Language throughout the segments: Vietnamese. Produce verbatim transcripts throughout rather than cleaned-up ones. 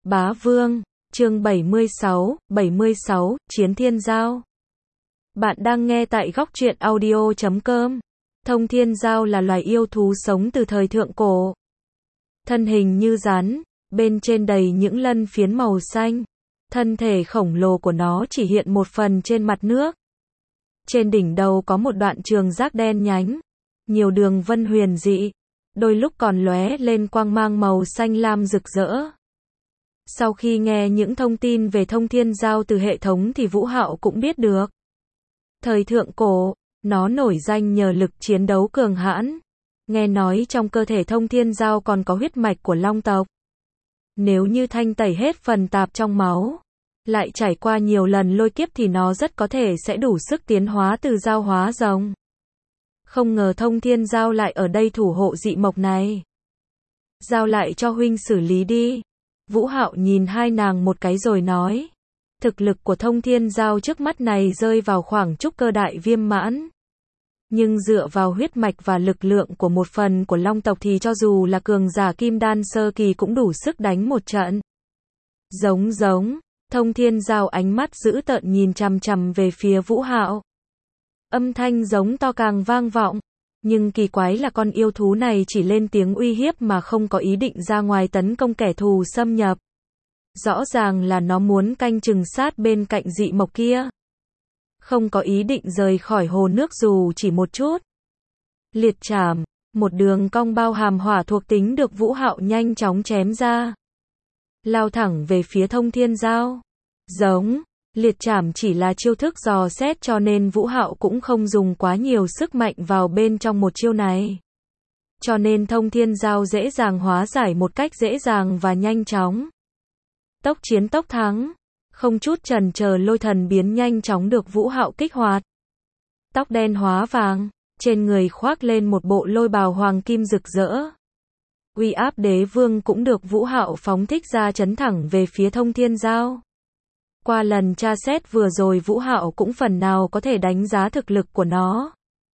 Bá Vương, chương bảy mươi sáu, bảy mươi sáu, Chiến Thiên Giao. Bạn đang nghe tại góc truyện audio chấm com. Thông Thiên Giao là loài yêu thú sống từ thời thượng cổ. Thân hình như rắn, bên trên đầy những lân phiến màu xanh. Thân thể khổng lồ của nó chỉ hiện một phần trên mặt nước. Trên đỉnh đầu có một đoạn trường giác đen nhánh, nhiều đường vân huyền dị, đôi lúc còn lóe lên quang mang màu xanh lam rực rỡ. Sau khi nghe những thông tin về Thông Thiên Giao từ hệ thống thì Vũ Hạo cũng biết được. Thời thượng cổ, nó nổi danh nhờ lực chiến đấu cường hãn. Nghe nói trong cơ thể Thông Thiên Giao còn có huyết mạch của Long tộc. Nếu như thanh tẩy hết phần tạp trong máu, lại trải qua nhiều lần lôi kiếp thì nó rất có thể sẽ đủ sức tiến hóa từ Giao hóa rồng. Không ngờ Thông Thiên Giao lại ở đây thủ hộ dị mộc này. Giao lại cho huynh xử lý đi. Vũ Hạo nhìn hai nàng một cái rồi nói. Thực lực của Thông Thiên Giao trước mắt này rơi vào khoảng trúc cơ đại viêm mãn. Nhưng dựa vào huyết mạch và lực lượng của một phần của Long tộc thì cho dù là cường giả kim đan sơ kỳ cũng đủ sức đánh một trận. Giống giống, Thông Thiên Giao ánh mắt dữ tợn nhìn chằm chằm về phía Vũ Hạo. Âm thanh giống to càng vang vọng. Nhưng kỳ quái là con yêu thú này chỉ lên tiếng uy hiếp mà không có ý định ra ngoài tấn công kẻ thù xâm nhập. Rõ ràng là nó muốn canh chừng sát bên cạnh dị mộc kia. Không có ý định rời khỏi hồ nước dù chỉ một chút. Liệt trảm, một đường cong bao hàm hỏa thuộc tính được Vũ Hạo nhanh chóng chém ra. Lao thẳng về phía Thông Thiên Giao. Giống. Liệt trảm chỉ là chiêu thức dò xét cho nên Vũ Hạo cũng không dùng quá nhiều sức mạnh vào bên trong một chiêu này. Cho nên Thông Thiên Giao dễ dàng hóa giải một cách dễ dàng và nhanh chóng. Tốc chiến tốc thắng. Không chút chần chờ lôi thần biến nhanh chóng được Vũ Hạo kích hoạt. Tóc đen hóa vàng, trên người khoác lên một bộ lôi bào hoàng kim rực rỡ. Uy áp đế vương cũng được Vũ Hạo phóng thích ra chấn thẳng về phía Thông Thiên Giao. Qua lần tra xét vừa rồi Vũ Hạo cũng phần nào có thể đánh giá thực lực của nó.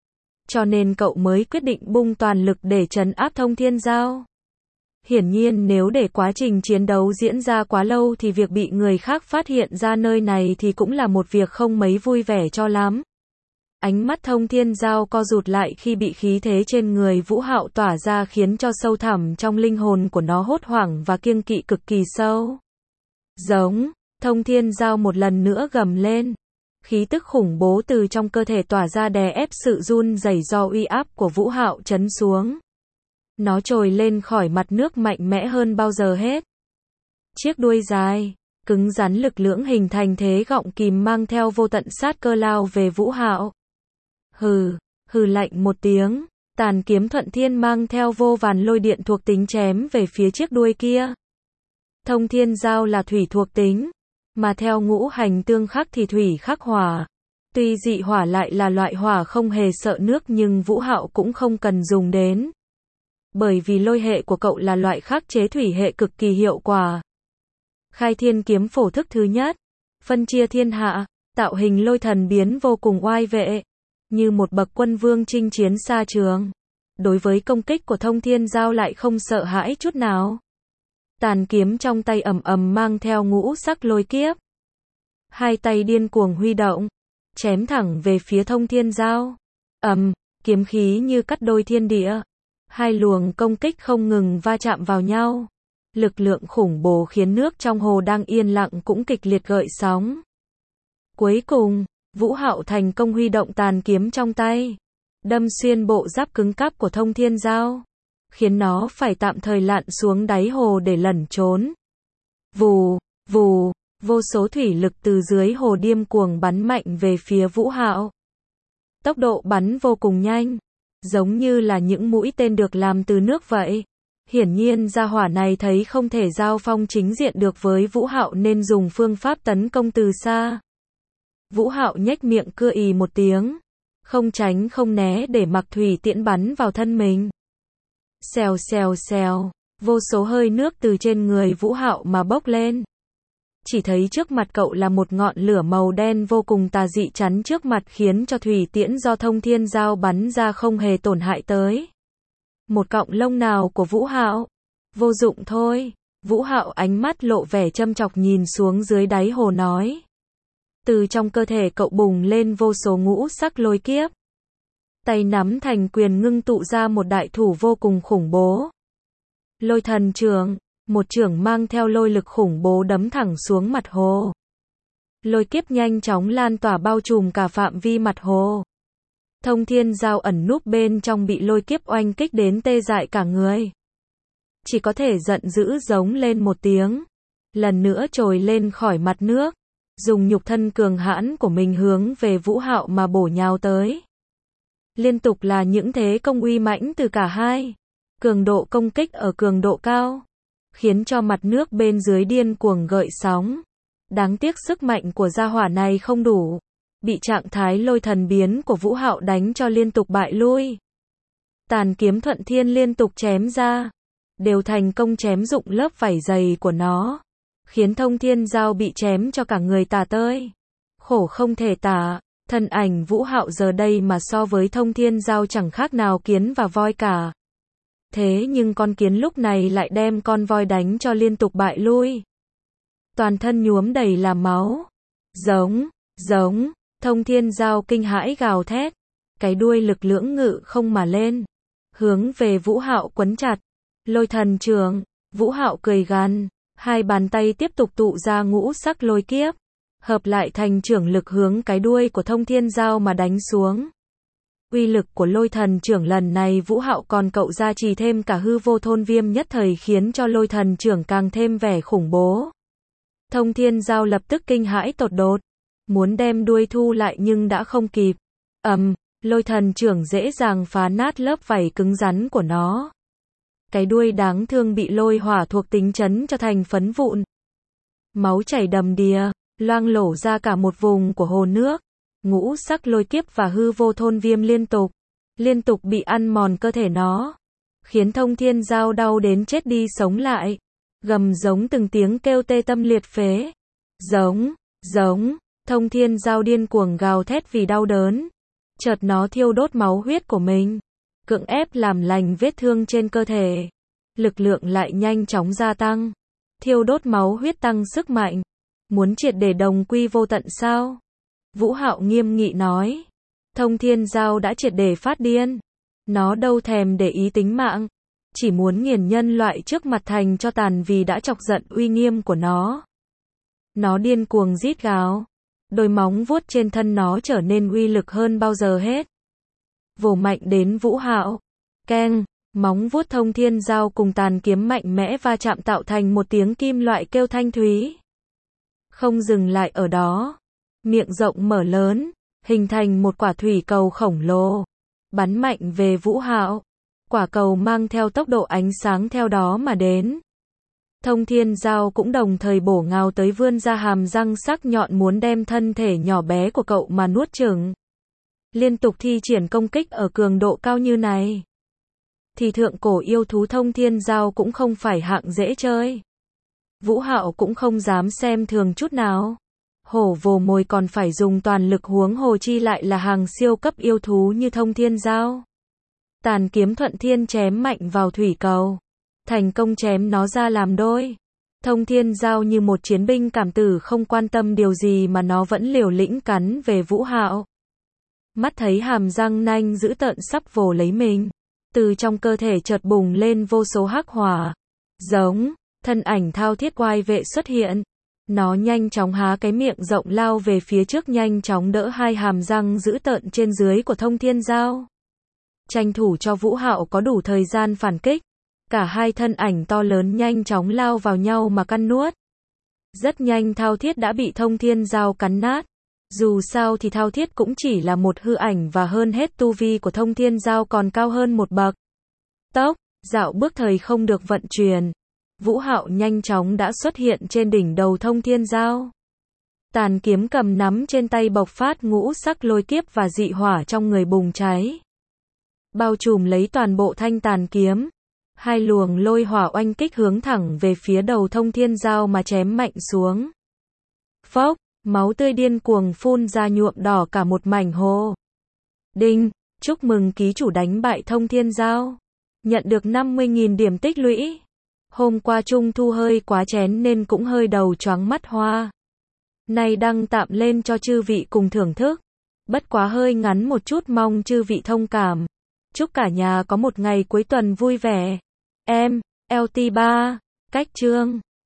Cho nên cậu mới quyết định bung toàn lực để trấn áp Thông Thiên Giao. Hiển nhiên nếu để quá trình chiến đấu diễn ra quá lâu thì việc bị người khác phát hiện ra nơi này thì cũng là một việc không mấy vui vẻ cho lắm. Ánh mắt Thông Thiên Giao co rụt lại khi bị khí thế trên người Vũ Hạo tỏa ra khiến cho sâu thẳm trong linh hồn của nó hốt hoảng và kiêng kỵ cực kỳ sâu. Giống. Thông Thiên Giao một lần nữa gầm lên. Khí tức khủng bố từ trong cơ thể tỏa ra đè ép sự run rẩy do uy áp của Vũ Hạo trấn xuống. Nó trồi lên khỏi mặt nước mạnh mẽ hơn bao giờ hết. Chiếc đuôi dài, cứng rắn lực lưỡng hình thành thế gọng kìm mang theo vô tận sát cơ lao về Vũ Hạo. Hừ, hừ lạnh một tiếng, tàn kiếm thuận thiên mang theo vô vàn lôi điện thuộc tính chém về phía chiếc đuôi kia. Thông Thiên Giao là thủy thuộc tính. Mà theo ngũ hành tương khắc thì thủy khắc hỏa. Tuy dị hỏa lại là loại hỏa không hề sợ nước nhưng Vũ Hạo cũng không cần dùng đến. Bởi vì lôi hệ của cậu là loại khắc chế thủy hệ cực kỳ hiệu quả. Khai thiên kiếm phổ thức thứ nhất. Phân chia thiên hạ, tạo hình lôi thần biến vô cùng oai vệ. Như một bậc quân vương chinh chiến xa trường. Đối với công kích của Thông Thiên Giao lại không sợ hãi chút nào. Tàn kiếm trong tay ầm ầm mang theo ngũ sắc lôi kiếp. Hai tay điên cuồng huy động, chém thẳng về phía Thông Thiên Giao. Ầm, kiếm khí như cắt đôi thiên địa. Hai luồng công kích không ngừng va chạm vào nhau. Lực lượng khủng bố khiến nước trong hồ đang yên lặng cũng kịch liệt gợn sóng. Cuối cùng, Vũ Hạo thành công huy động tàn kiếm trong tay, đâm xuyên bộ giáp cứng cáp của Thông Thiên Giao, khiến nó phải tạm thời lặn xuống đáy hồ để lẩn trốn. Vù, vù, vô số thủy lực từ dưới hồ điên cuồng bắn mạnh về phía Vũ Hạo. Tốc độ bắn vô cùng nhanh, giống như là những mũi tên được làm từ nước vậy. Hiển nhiên gia hỏa này thấy không thể giao phong chính diện được với Vũ Hạo nên dùng phương pháp tấn công từ xa. Vũ Hạo nhếch miệng cưa ì một tiếng, không tránh không né để mặc thủy tiễn bắn vào thân mình. Xèo xèo xèo, vô số hơi nước từ trên người Vũ Hạo mà bốc lên. Chỉ thấy trước mặt cậu là một ngọn lửa màu đen vô cùng tà dị chắn trước mặt khiến cho thủy tiễn do Thông Thiên Giao bắn ra không hề tổn hại tới một cọng lông nào của Vũ Hạo. Vô dụng thôi. Vũ Hạo ánh mắt lộ vẻ châm chọc nhìn xuống dưới đáy hồ nói. Từ trong cơ thể cậu bùng lên vô số ngũ sắc lôi kiếp. Tay nắm thành quyền ngưng tụ ra một đại thủ vô cùng khủng bố. Lôi thần chưởng, một chưởng mang theo lôi lực khủng bố đấm thẳng xuống mặt hồ. Lôi kiếp nhanh chóng lan tỏa bao trùm cả phạm vi mặt hồ. Thông Thiên Giao ẩn núp bên trong bị lôi kiếp oanh kích đến tê dại cả người. Chỉ có thể giận dữ giống lên một tiếng. Lần nữa trồi lên khỏi mặt nước. Dùng nhục thân cường hãn của mình hướng về Vũ Hạo mà bổ nhào tới. Liên tục là những thế công uy mãnh từ cả hai. Cường độ công kích ở cường độ cao. Khiến cho mặt nước bên dưới điên cuồng gợn sóng. Đáng tiếc sức mạnh của gia hỏa này không đủ. Bị trạng thái lôi thần biến của Vũ Hạo đánh cho liên tục bại lui. Tàn kiếm thuận thiên liên tục chém ra. Đều thành công chém dụng lớp vảy dày của nó. Khiến Thông Thiên Giao bị chém cho cả người tả tơi. Khổ không thể tả. Thân ảnh Vũ Hạo giờ đây mà so với Thông Thiên Giao chẳng khác nào kiến và voi cả. Thế nhưng con kiến lúc này lại đem con voi đánh cho liên tục bại lui. Toàn thân nhuốm đầy là máu. Giống, giống, Thông Thiên Giao kinh hãi gào thét. Cái đuôi lực lưỡng ngự không mà lên. Hướng về Vũ Hạo quấn chặt. Lôi thần chưởng, Vũ Hạo cười gằn. Hai bàn tay tiếp tục tụ ra ngũ sắc lôi kiếp. Hợp lại thành chưởng lực hướng cái đuôi của Thông Thiên Giao mà đánh xuống. Uy lực của lôi thần chưởng lần này Vũ Hạo còn cậu ra trì thêm cả hư vô thôn viêm nhất thời khiến cho lôi thần chưởng càng thêm vẻ khủng bố. Thông Thiên Giao lập tức kinh hãi tột đột. Muốn đem đuôi thu lại nhưng đã không kịp. Ầm, lôi thần chưởng dễ dàng phá nát lớp vảy cứng rắn của nó. Cái đuôi đáng thương bị lôi hỏa thuộc tính chấn cho thành phấn vụn. Máu chảy đầm đìa, loang lổ ra cả một vùng của hồ nước. Ngũ sắc lôi kiếp và hư vô thôn viêm liên tục, liên tục bị ăn mòn cơ thể nó. Khiến Thông Thiên Giao đau đến chết đi sống lại. Gầm giống từng tiếng kêu tê tâm liệt phế. Giống, giống, Thông Thiên Giao điên cuồng gào thét vì đau đớn. Chợt nó thiêu đốt máu huyết của mình. Cưỡng ép làm lành vết thương trên cơ thể. Lực lượng lại nhanh chóng gia tăng. Thiêu đốt máu huyết tăng sức mạnh. Muốn triệt để đồng quy vô tận sao? Vũ Hạo nghiêm nghị nói. Thông Thiên Giao đã triệt để phát điên. Nó đâu thèm để ý tính mạng. Chỉ muốn nghiền nhân loại trước mặt thành cho tàn vì đã chọc giận uy nghiêm của nó. Nó điên cuồng rít gào. Đôi móng vuốt trên thân nó trở nên uy lực hơn bao giờ hết. Vồ mạnh đến Vũ Hạo. Keng, móng vuốt Thông Thiên Giao cùng tàn kiếm mạnh mẽ va chạm tạo thành một tiếng kim loại kêu thanh thúy. Không dừng lại ở đó. Miệng rộng mở lớn, hình thành một quả thủy cầu khổng lồ. Bắn mạnh về Vũ Hạo. Quả cầu mang theo tốc độ ánh sáng theo đó mà đến. Thông Thiên Giao cũng đồng thời bổ nhào tới vươn ra hàm răng sắc nhọn muốn đem thân thể nhỏ bé của cậu mà nuốt chửng. Liên tục thi triển công kích ở cường độ cao như này. Thì thượng cổ yêu thú Thông Thiên Giao cũng không phải hạng dễ chơi. Vũ Hạo cũng không dám xem thường chút nào. Hổ vồ mồi còn phải dùng toàn lực huống hồ chi lại là hàng siêu cấp yêu thú như Thông Thiên Giao. Tàn kiếm thuận thiên chém mạnh vào thủy cầu. Thành công chém nó ra làm đôi. Thông Thiên Giao như một chiến binh cảm tử không quan tâm điều gì mà nó vẫn liều lĩnh cắn về Vũ Hạo. Mắt thấy hàm răng nanh dữ tợn sắp vồ lấy mình. Từ trong cơ thể chợt bùng lên vô số hắc hỏa. Giống, thân ảnh thao thiết oai vệ xuất hiện. Nó nhanh chóng há cái miệng rộng lao về phía trước nhanh chóng đỡ hai hàm răng dữ tợn trên dưới của Thông Thiên Giao. Tranh thủ cho Vũ Hạo có đủ thời gian phản kích. Cả hai thân ảnh to lớn nhanh chóng lao vào nhau mà căn nuốt. Rất nhanh thao thiết đã bị Thông Thiên Giao cắn nát. Dù sao thì thao thiết cũng chỉ là một hư ảnh và hơn hết tu vi của Thông Thiên Giao còn cao hơn một bậc. Tốc, dạo bước thời không được vận chuyển. Vũ Hạo nhanh chóng đã xuất hiện trên đỉnh đầu Thông Thiên Giao. Tàn kiếm cầm nắm trên tay bộc phát ngũ sắc lôi kiếp và dị hỏa trong người bùng cháy. Bao trùm lấy toàn bộ thanh tàn kiếm. Hai luồng lôi hỏa oanh kích hướng thẳng về phía đầu Thông Thiên Giao mà chém mạnh xuống. Phốc, máu tươi điên cuồng phun ra nhuộm đỏ cả một mảnh hồ. Đinh, chúc mừng ký chủ đánh bại Thông Thiên Giao. Nhận được năm mươi nghìn điểm tích lũy. Hôm qua trung thu hơi quá chén nên cũng hơi đầu choáng mắt hoa. Nay đăng tạm lên cho chư vị cùng thưởng thức. Bất quá hơi ngắn một chút, mong chư vị thông cảm. Chúc cả nhà có một ngày cuối tuần vui vẻ. Em, lờ tê ba, cách chương.